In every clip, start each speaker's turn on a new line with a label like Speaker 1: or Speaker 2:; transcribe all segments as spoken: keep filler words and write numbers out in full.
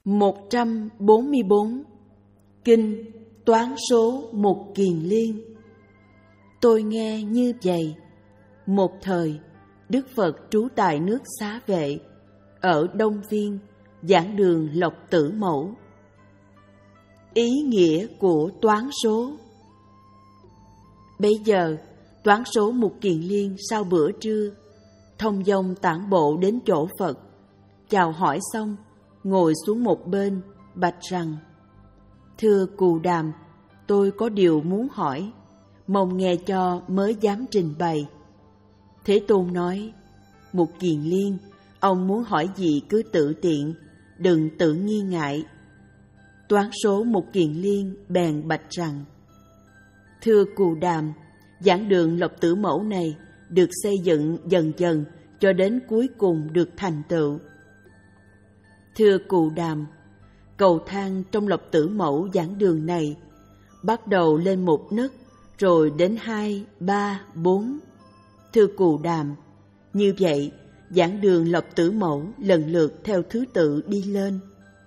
Speaker 1: một trăm bốn mươi bốn. Kinh Toán số Mục Kiền Liên. Tôi nghe như vậy: một thời, Đức Phật trú tại nước Xá Vệ, ở Đông Viên, giảng đường Lộc Tử Mẫu. Ý nghĩa của toán số. Bây giờ, toán số Mục Kiền Liên sau bữa trưa, thông dong tản bộ đến chỗ Phật, chào hỏi xong, ngồi xuống một bên, bạch rằng: Thưa Cù Đàm, tôi có điều muốn hỏi, mong nghe cho mới dám trình bày. Thế Tôn nói: Mục Kiền Liên, ông muốn hỏi gì cứ tự tiện, đừng tự nghi ngại. Toán số Mục Kiền Liên bèn bạch rằng: Thưa Cù Đàm, giảng đường Lộc Tử Mẫu này được xây dựng dần dần cho đến cuối cùng được thành tựu. Thưa Cù Đàm, cầu thang trong Lộc Tử Mẫu giảng đường này bắt đầu lên một nấc, rồi đến hai, ba, bốn. Thưa Cù Đàm, như vậy giảng đường Lộc Tử Mẫu lần lượt theo thứ tự đi lên.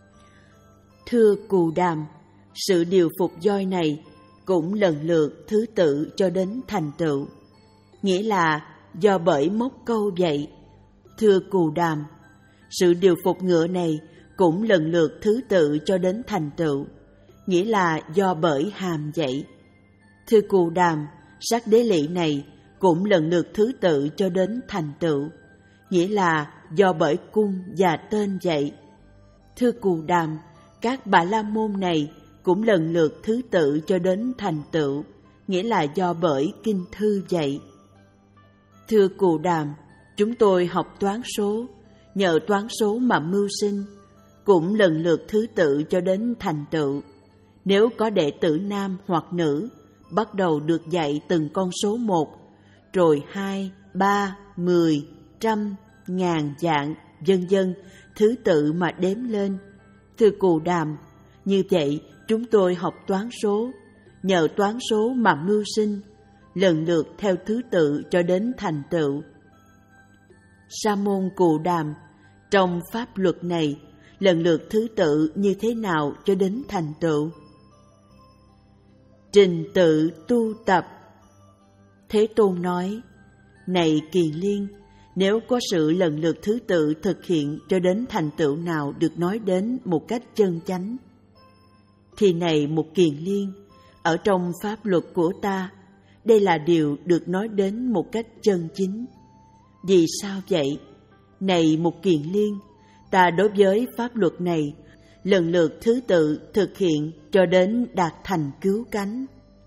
Speaker 1: Thưa Cù Đàm, sự điều phục voi này cũng lần lượt thứ tự cho đến thành tựu, nghĩa là do bởi móc câu vậy. Thưa Cù Đàm, sự điều phục ngựa này cũng lần lượt thứ tự cho đến thành tựu, nghĩa là do bởi hàm vậy. Thưa Cù Đàm, sắc đế lị này cũng lần lượt thứ tự cho đến thành tựu, nghĩa là do bởi cung và tên vậy. Thưa Cù Đàm, các Bà La Môn này cũng lần lượt thứ tự cho đến thành tựu, nghĩa là do bởi kinh thư vậy. Thưa Cù Đàm, chúng tôi học toán số, nhờ toán số mà mưu sinh, cũng lần lượt thứ tự cho đến thành tựu. Nếu có đệ tử nam hoặc nữ, bắt đầu được dạy từng con số một, rồi hai, ba, mười, trăm, ngàn dạng, vân vân, thứ tự mà đếm lên. Thưa Cù Đàm, như vậy chúng tôi học toán số, nhờ toán số mà mưu sinh, lần lượt theo thứ tự cho đến thành tựu. Sa môn Cù Đàm, trong pháp luật này, lần lượt thứ tự như thế nào cho đến thành tựu? Trình tự tu tập. Thế Tôn nói: Này Kiền Liên, nếu có sự lần lượt thứ tự thực hiện cho đến thành tựu nào được nói đến một cách chân chánh, thì này Mục Kiền Liên, ở trong pháp luật của ta, đây là điều được nói đến một cách chân chính. Vì sao vậy? Này Mục Kiền Liên, ta đối với pháp luật này lần lượt thứ tự thực hiện cho đến đạt thành cứu cánh.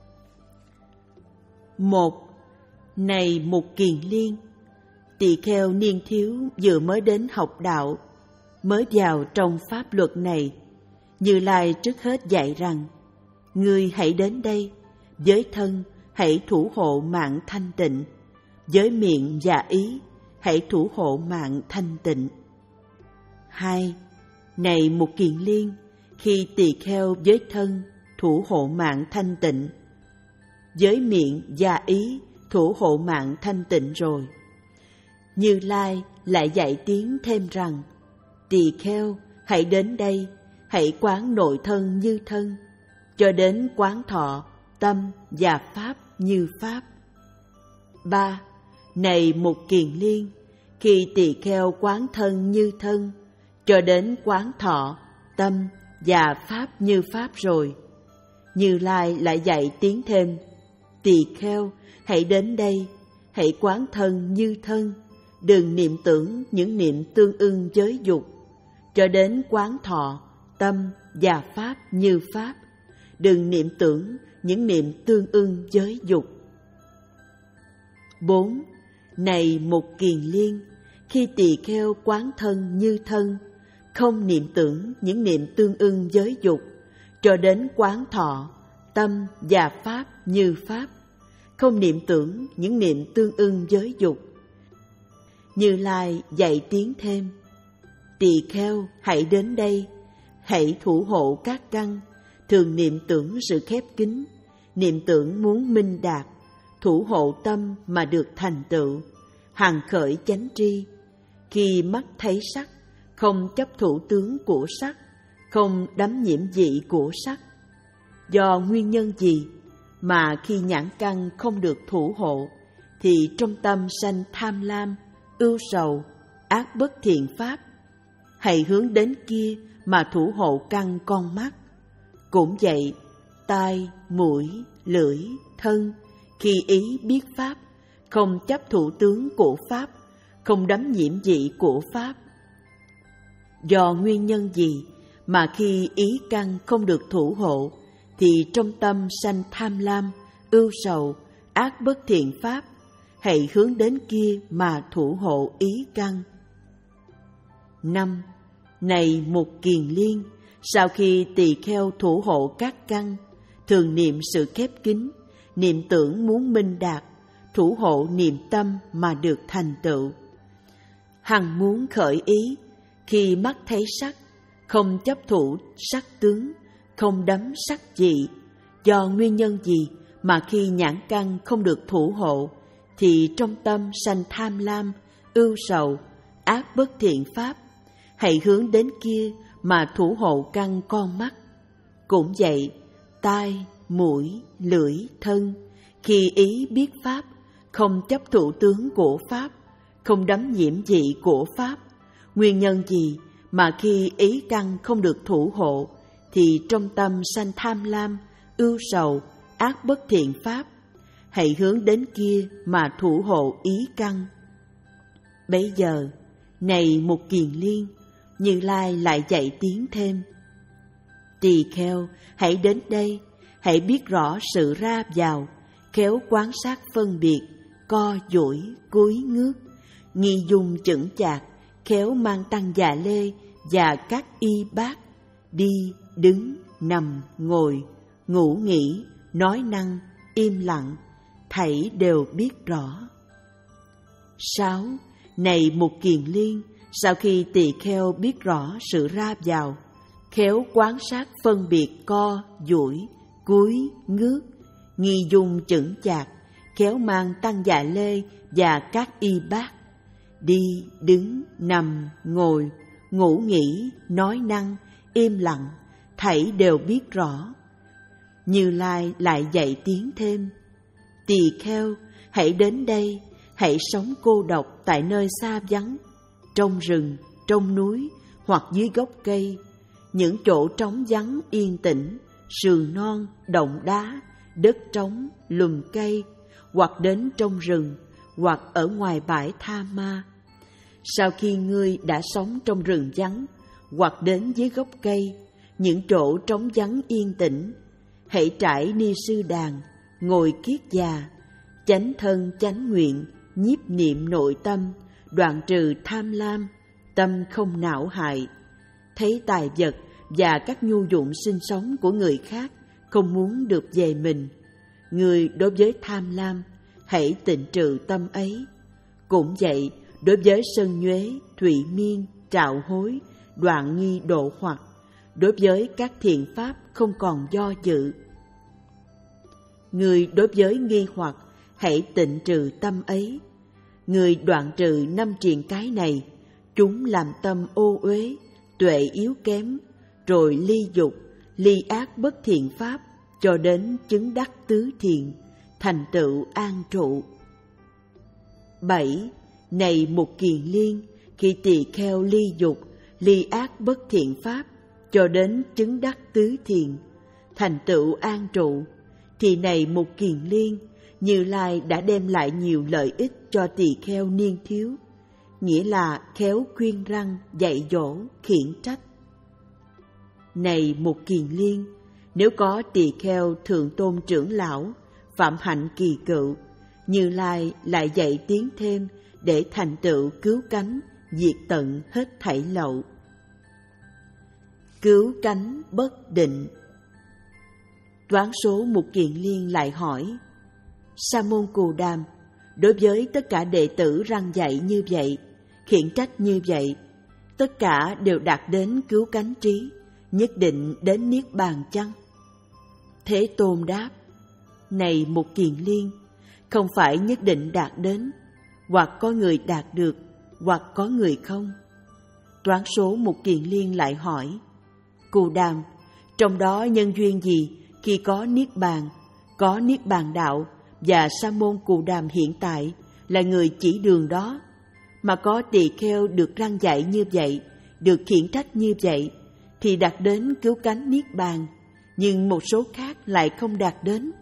Speaker 1: Một. Này Mục Kiền Liên, tỳ kheo niên thiếu vừa mới đến học đạo, mới vào trong pháp luật này, Như Lai trước hết dạy rằng: Ngươi hãy đến đây, với thân hãy thủ hộ mạng thanh tịnh, với miệng và ý hãy thủ hộ mạng thanh tịnh. Hai. Này Mục Kiền Liên, khi tỳ kheo với thân thủ hộ mạng thanh tịnh, với miệng và ý thủ hộ mạng thanh tịnh rồi, Như Lai lại dạy tiếng thêm rằng: Tỳ kheo hãy đến đây, hãy quán nội thân như thân, cho đến quán thọ, tâm và pháp như pháp. Ba. Này Mục Kiền Liên, khi tỳ kheo quán thân như thân, cho đến quán thọ, tâm và pháp như pháp rồi, Như Lai lại dạy tiếng thêm: Tỳ kheo hãy đến đây, hãy quán thân như thân, đừng niệm tưởng những niệm tương ưng với dục, cho đến quán thọ, tâm và pháp như pháp, đừng niệm tưởng những niệm tương ưng với dục. Bốn. Này Mục Kiền Liên, khi tỳ kheo quán thân như thân, không niệm tưởng những niệm tương ưng với dục, cho đến quán thọ, tâm và pháp như pháp, không niệm tưởng những niệm tương ưng với dục, Như Lai dạy tiếng thêm: Tỳ kheo hãy đến đây, hãy thủ hộ các căn, thường niệm tưởng sự khép kín, niệm tưởng muốn minh đạt, thủ hộ tâm mà được thành tựu, hằng khởi chánh tri. Khi mắt thấy sắc, không chấp thủ tướng của sắc, không đắm nhiễm dị của sắc. Do nguyên nhân gì mà khi nhãn căn không được thủ hộ, thì trong tâm sanh tham lam, ưu sầu, ác bất thiện pháp? Hãy hướng đến kia mà thủ hộ căn con mắt. Cũng vậy, tai, mũi, lưỡi, thân, khi ý biết pháp, không chấp thủ tướng của pháp, không đắm nhiễm dị của pháp. Do nguyên nhân gì mà khi ý căn không được thủ hộ, thì trong tâm sanh tham lam, ưu sầu, ác bất thiện pháp? Hãy hướng đến kia mà thủ hộ ý căn. Năm. Này Mục Kiền Liên, sau khi tỳ kheo thủ hộ các căn, thường niệm sự khép kín, niệm tưởng muốn minh đạt, thủ hộ niệm tâm mà được thành tựu. Hằng muốn khởi ý, khi mắt thấy sắc, không chấp thủ sắc tướng, không đắm sắc dị. Do nguyên nhân gì mà khi nhãn căn không được thủ hộ, thì trong tâm sanh tham lam, ưu sầu, ác bất thiện pháp? Hãy hướng đến kia mà thủ hộ căn con mắt. Cũng vậy, tai, mũi, lưỡi, thân, khi ý biết pháp, không chấp thủ tướng của pháp, không đắm nhiễm dị của pháp. Nguyên nhân gì mà khi ý căn không được thủ hộ, thì trong tâm sanh tham lam, ưu sầu, ác bất thiện pháp? Hãy hướng đến kia mà thủ hộ ý căn. Bấy giờ, này Mục Kiền Liên, Như Lai lại dạy tiếng thêm: Tỳ kheo, hãy đến đây, hãy biết rõ sự ra vào, khéo quan sát phân biệt, co duỗi, cúi ngước, nghi dung chững chạc, khéo mang tăng già lê và các y bát, đi, đứng, nằm, ngồi, ngủ nghỉ, nói năng, im lặng, thảy đều biết rõ. Sáu. Này Mục Kiền Liên, sau khi tỳ kheo biết rõ sự ra vào, khéo quan sát phân biệt co, duỗi, cúi, ngước, nghi dung chững chạc, khéo mang tăng dạ lê và các y bát, đi, đứng, nằm, ngồi, ngủ nghỉ, nói năng, im lặng, thảy đều biết rõ. Như Lai lại dạy tiếng thêm: Tỳ kheo, hãy đến đây, hãy sống cô độc tại nơi xa vắng, trong rừng, trong núi hoặc dưới gốc cây, những chỗ trống vắng yên tĩnh, sườn non, động đá, đất trống, lùm cây, hoặc đến trong rừng, hoặc ở ngoài bãi Tha Ma. Sau khi ngươi đã sống trong rừng vắng, hoặc đến dưới gốc cây, những chỗ trống vắng yên tĩnh, hãy trải ni sư đàn, ngồi kiết già, chánh thân chánh nguyện, nhiếp niệm nội tâm, đoạn trừ tham lam, tâm không não hại, thấy tài vật và các nhu dụng sinh sống của người khác không muốn được về mình. Người đối với tham lam, hãy tịnh trừ tâm ấy. Cũng vậy, đối với sân nhuế, thụy miên, trạo hối, đoạn nghi độ hoặc, đối với các thiện pháp không còn do dự. Người đối với nghi hoặc, hãy tịnh trừ tâm ấy. Người đoạn trừ năm triền cái này, chúng làm tâm ô uế, tuệ yếu kém, rồi ly dục, ly ác bất thiện pháp, cho đến chứng đắc tứ thiện, thành tựu an trụ. Bảy. Này Mục Kiền Liên, khi tỳ kheo ly dục, ly ác bất thiện pháp, cho đến chứng đắc tứ thiện, thành tựu an trụ, thì này Mục Kiền Liên, Như Lai đã đem lại nhiều lợi ích cho tỳ kheo niên thiếu, nghĩa là khéo khuyên răn, dạy dỗ, khiển trách. Này Mục Kiền Liên, nếu có tỳ kheo thượng tôn trưởng lão, phạm hạnh kỳ cựu, Như Lai lại dạy tiếng thêm để thành tựu cứu cánh, diệt tận hết thảy lậu. Cứu cánh bất định. Toán số Mục Kiền Liên lại hỏi: Sa môn Cù Đàm, đối với tất cả đệ tử răn dạy như vậy, khiển trách như vậy, tất cả đều đạt đến cứu cánh trí, nhất định đến niết bàn chăng? Thế Tôn đáp: Này Mục Kiền Liên, không phải nhất định đạt đến, hoặc có người đạt được, hoặc có người không. Toán số Mục Kiền Liên lại hỏi: Cù Đàm, trong đó nhân duyên gì khi có Niết Bàn, có Niết Bàn đạo và Sa môn Cù Đàm hiện tại là người chỉ đường đó, mà có tỳ kheo được răn dạy như vậy, được khiển trách như vậy, thì đạt đến cứu cánh Niết Bàn, nhưng một số khác lại không đạt đến.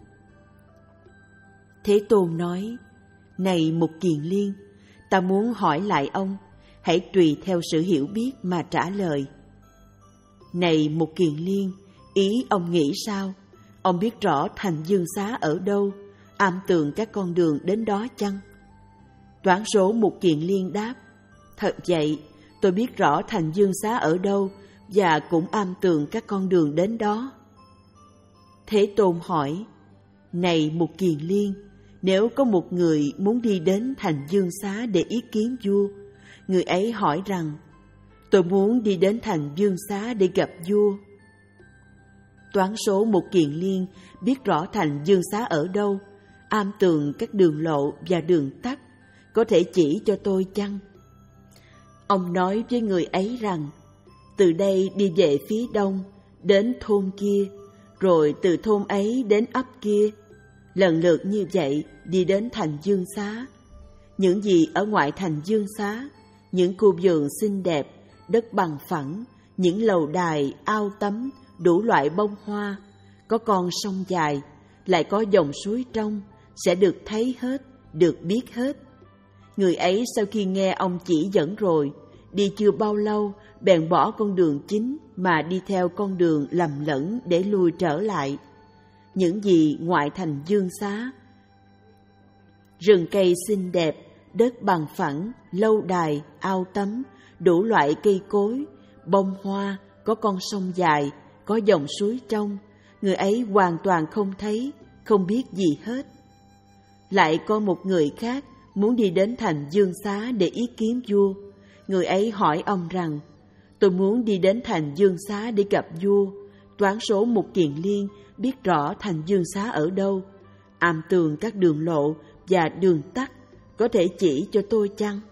Speaker 1: Thế Tôn nói, này Mục Kiền Liên, ta muốn hỏi lại ông, hãy tùy theo sự hiểu biết mà trả lời. Này Mục Kiền Liên, ý ông nghĩ sao? Ông biết rõ thành Dương Xá ở đâu, am tường các con đường đến đó chăng? Toán số Mục Kiền Liên đáp, thật vậy, tôi biết rõ thành Dương Xá ở đâu và cũng am tường các con đường đến đó. Thế Tôn hỏi, này Mục Kiền Liên, nếu có một người muốn đi đến thành Dương Xá để ý kiến vua, người ấy hỏi rằng, tôi muốn đi đến thành Dương Xá để gặp vua. Toán số Mục Kiền Liên biết rõ thành Dương Xá ở đâu, am tường các đường lộ và đường tắt, có thể chỉ cho tôi chăng? Ông nói với người ấy rằng, từ đây đi về phía đông, đến thôn kia, rồi từ thôn ấy đến ấp kia, lần lượt như vậy đi đến thành Dương Xá. Những gì ở ngoại thành Dương Xá, những khu vườn xinh đẹp, đất bằng phẳng, những lầu đài, ao tắm, đủ loại bông hoa, có con sông dài, lại có dòng suối trong, sẽ được thấy hết, được biết hết. Người ấy sau khi nghe ông chỉ dẫn rồi, đi chưa bao lâu, bèn bỏ con đường chính mà đi theo con đường lầm lẫn để lui trở lại. Những gì ngoại thành Dương Xá, rừng cây xinh đẹp, đất bằng phẳng, lâu đài, ao tắm, đủ loại cây cối, bông hoa, có con sông dài, có dòng suối trong, người ấy hoàn toàn không thấy, không biết gì hết. Lại có một người khác muốn đi đến thành Dương Xá để ý kiến vua. Người ấy hỏi ông rằng, tôi muốn đi đến thành Dương Xá để gặp vua. Toán số Mục Kiền Liên biết rõ thành Dương Xá ở đâu, am tường các đường lộ và đường tắt, có thể chỉ cho tôi chăng?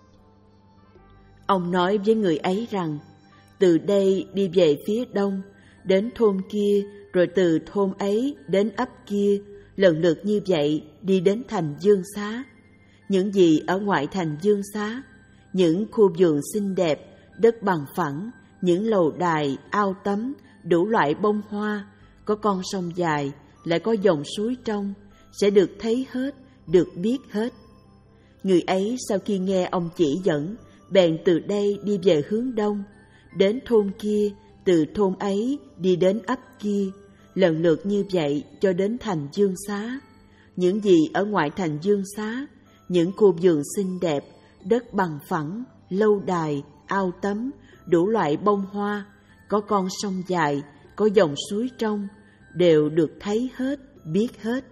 Speaker 1: Ông nói với người ấy rằng, từ đây đi về phía đông, đến thôn kia, rồi từ thôn ấy đến ấp kia, lần lượt như vậy đi đến thành Dương Xá. Những gì ở ngoại thành Dương Xá, những khu vườn xinh đẹp, đất bằng phẳng, những lầu đài, ao tắm, đủ loại bông hoa, có con sông dài, lại có dòng suối trong, sẽ được thấy hết, được biết hết. Người ấy sau khi nghe ông chỉ dẫn, bèn từ đây đi về hướng đông, đến thôn kia, từ thôn ấy đi đến ấp kia, lần lượt như vậy cho đến thành Dương Xá. Những gì ở ngoại thành Dương Xá, những khu vườn xinh đẹp, đất bằng phẳng, lâu đài, ao tắm, đủ loại bông hoa, có con sông dài, có dòng suối trong, đều được thấy hết, biết hết.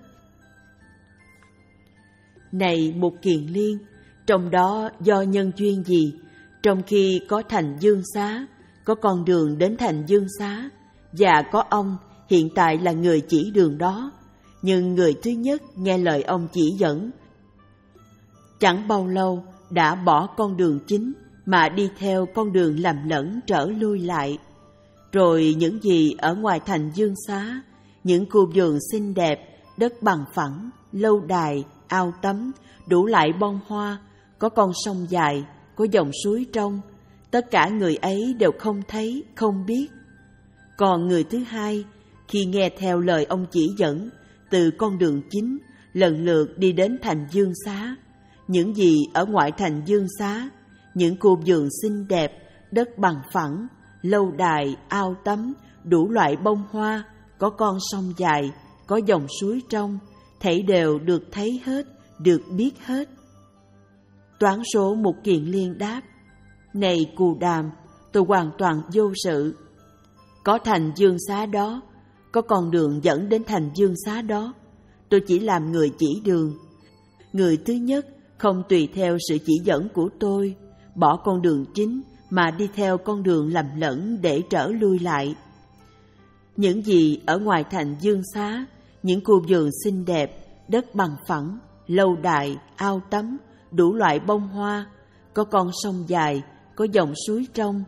Speaker 1: Này Mục Kiền Liên, trong đó do nhân duyên gì, trong khi có thành Dương Xá, có con đường đến thành Dương Xá, và có ông hiện tại là người chỉ đường đó, nhưng người thứ nhất nghe lời ông chỉ dẫn, chẳng bao lâu đã bỏ con đường chính mà đi theo con đường lầm lẫn trở lui lại. Rồi những gì ở ngoài thành Dương Xá, những khu vườn xinh đẹp, đất bằng phẳng, lâu đài, ao tắm, đủ loại bông hoa, có con sông dài, có dòng suối trong, tất cả người ấy đều không thấy, không biết. Còn người thứ hai, khi nghe theo lời ông chỉ dẫn, từ con đường chính, lần lượt đi đến thành Dương Xá, những gì ở ngoại thành Dương Xá, những khu vườn xinh đẹp, đất bằng phẳng, lâu đài, ao tắm, đủ loại bông hoa, có con sông dài, có dòng suối trong, thảy đều được thấy hết, được biết hết. Toán số Mục Kiền Liên đáp, này Cù Đàm, tôi hoàn toàn vô sự. Có thành Dương Xá đó, có con đường dẫn đến thành Dương Xá đó, tôi chỉ làm người chỉ đường. Người thứ nhất không tùy theo sự chỉ dẫn của tôi, bỏ con đường chính mà đi theo con đường lầm lẫn để trở lui lại. Những gì ở ngoài thành Dương Xá, những khu vườn xinh đẹp, đất bằng phẳng, lâu đài, ao tắm, đủ loại bông hoa, có con sông dài, có dòng suối trong,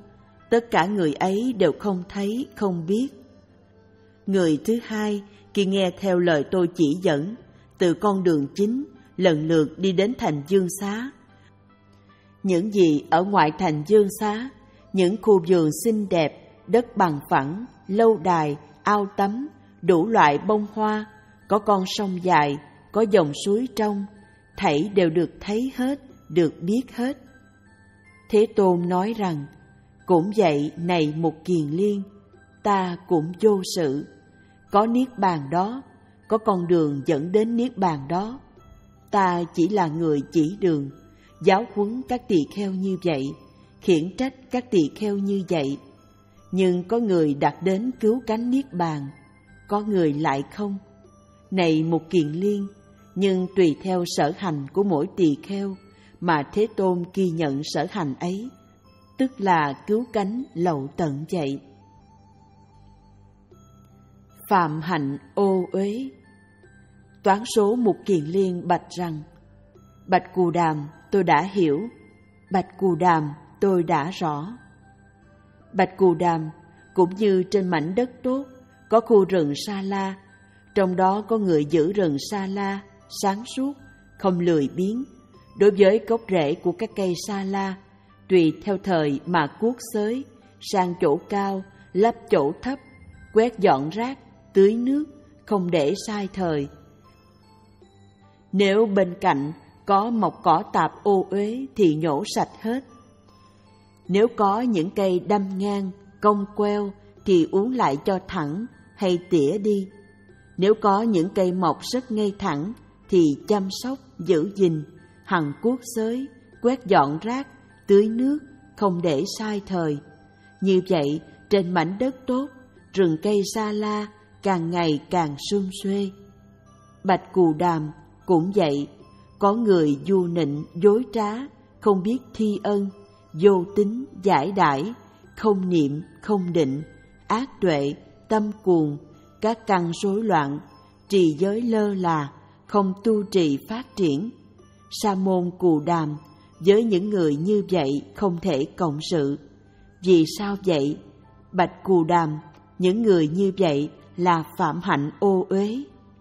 Speaker 1: tất cả người ấy đều không thấy, không biết. Người thứ hai, khi nghe theo lời tôi chỉ dẫn, từ con đường chính, lần lượt đi đến thành Dương Xá. Những gì ở ngoại thành Dương Xá, những khu vườn xinh đẹp, đất bằng phẳng, lâu đài, ao tắm, đủ loại bông hoa, có con sông dài, có dòng suối trong, thảy đều được thấy hết, được biết hết. Thế Tôn nói rằng, cũng vậy này Mục Kiền Liên, ta cũng vô sự, có niết bàn đó, có con đường dẫn đến niết bàn đó. Ta chỉ là người chỉ đường, giáo huấn các tỳ kheo như vậy, khiển trách các tỳ kheo như vậy. Nhưng có người đạt đến cứu cánh niết bàn, có người lại không. Này Mục Kiền Liên, nhưng tùy theo sở hành của mỗi tỳ kheo mà Thế Tôn ghi nhận sở hành ấy, tức là cứu cánh lậu tận vậy. Phạm hạnh ô uế. Toán số Mục Kiền Liên bạch rằng, Bạch Cù Đàm, tôi đã hiểu. Bạch Cù Đàm, tôi đã rõ. Bạch Cù Đàm, cũng như trên mảnh đất tốt, có khu rừng Sa La, trong đó có người giữ rừng Sa La, sáng suốt, không lười biếng, đối với gốc rễ của các cây Sa La, tùy theo thời mà cuốc xới, sang chỗ cao, lấp chỗ thấp, quét dọn rác, tưới nước, không để sai thời. Nếu bên cạnh có mọc cỏ tạp ô uế thì nhổ sạch hết. Nếu có những cây đâm ngang, cong queo thì uốn lại cho thẳng hay tỉa đi. Nếu có những cây mọc rất ngay thẳng thì chăm sóc, giữ gìn, hằng cuốc xới, quét dọn rác, tưới nước, không để sai thời. Như vậy, trên mảnh đất tốt, rừng cây Sa La càng ngày càng sum xuê. Bạch Cù Đàm cũng vậy, có người du nịnh, dối trá, không biết thi ân, vô tín, giải đãi, không niệm, không định, ác tuệ, tâm cuồng, các căn rối loạn, trì giới lơ là, không tu trì phát triển. Sa môn Cù Đàm, với những người như vậy không thể cộng sự. Vì sao vậy? Bạch Cù Đàm, những người như vậy là phạm hạnh ô uế.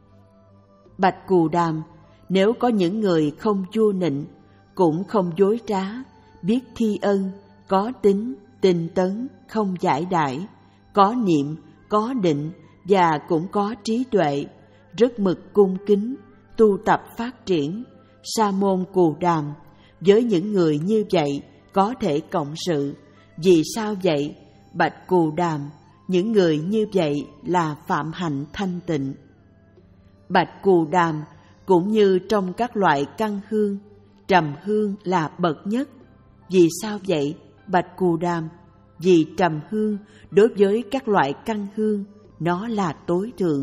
Speaker 1: Bạch Cù Đàm, nếu có những người không vua nịnh, cũng không dối trá, biết thi ân, có tính, tinh tấn, không giải đãi, có niệm, có định và cũng có trí tuệ, rất mực cung kính, tu tập phát triển, Sa môn Cù Đàm, với những người như vậy có thể cộng sự. Vì sao vậy? Bạch Cù Đàm, những người như vậy là phạm hạnh thanh tịnh. Bạch Cù Đàm, cũng như trong các loại căn hương, trầm hương là bậc nhất. Vì sao vậy? Bạch Cù Đàm, vì trầm hương đối với các loại căn hương, nó là tối thượng.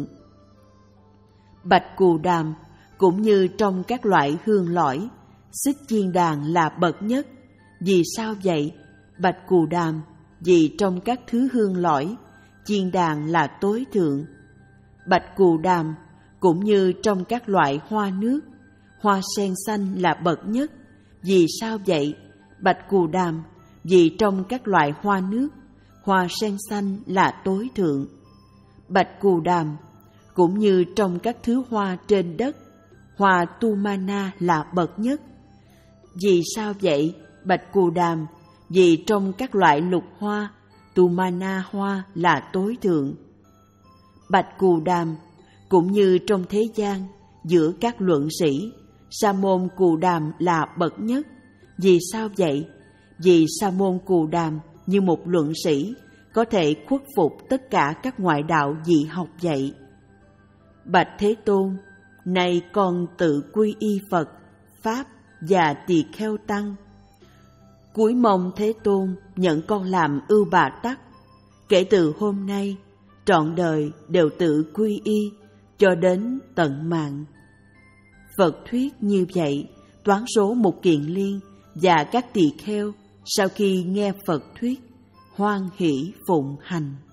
Speaker 1: Bạch Cù Đàm, cũng như trong các loại hương lõi, xích chiên đàn là bậc nhất. Vì sao vậy? Bạch Cù Đàm, vì trong các thứ hương lõi, chiên đàn là tối thượng. Bạch Cù Đàm, cũng như trong các loại hoa nước, hoa sen xanh là bậc nhất. Vì sao vậy? Bạch Cù Đàm, vì trong các loại hoa nước, hoa sen xanh là tối thượng. Bạch Cù Đàm, cũng như trong các thứ hoa trên đất, hoa tu ma na là bậc nhất. Vì sao vậy? Bạch Cù Đàm, vì trong các loại lục hoa, tu ma na hoa là tối thượng. Bạch Cù Đàm, cũng như trong thế gian, giữa các luận sĩ, Sa môn Cù Đàm là bậc nhất. Vì sao vậy? Vì Sa môn Cù Đàm như một luận sĩ, có thể khuất phục tất cả các ngoại đạo dị học vậy. Bạch Thế Tôn, nay con tự quy y Phật, Pháp và tỳ kheo tăng. Cúi mong Thế Tôn nhận con làm ưu bà tắc. Kể từ hôm nay, trọn đời đều tự quy y cho đến tận mạng. Phật thuyết như vậy, toán số Mục Kiền Liên và các tỳ kheo sau khi nghe Phật thuyết, hoan hỷ phụng hành.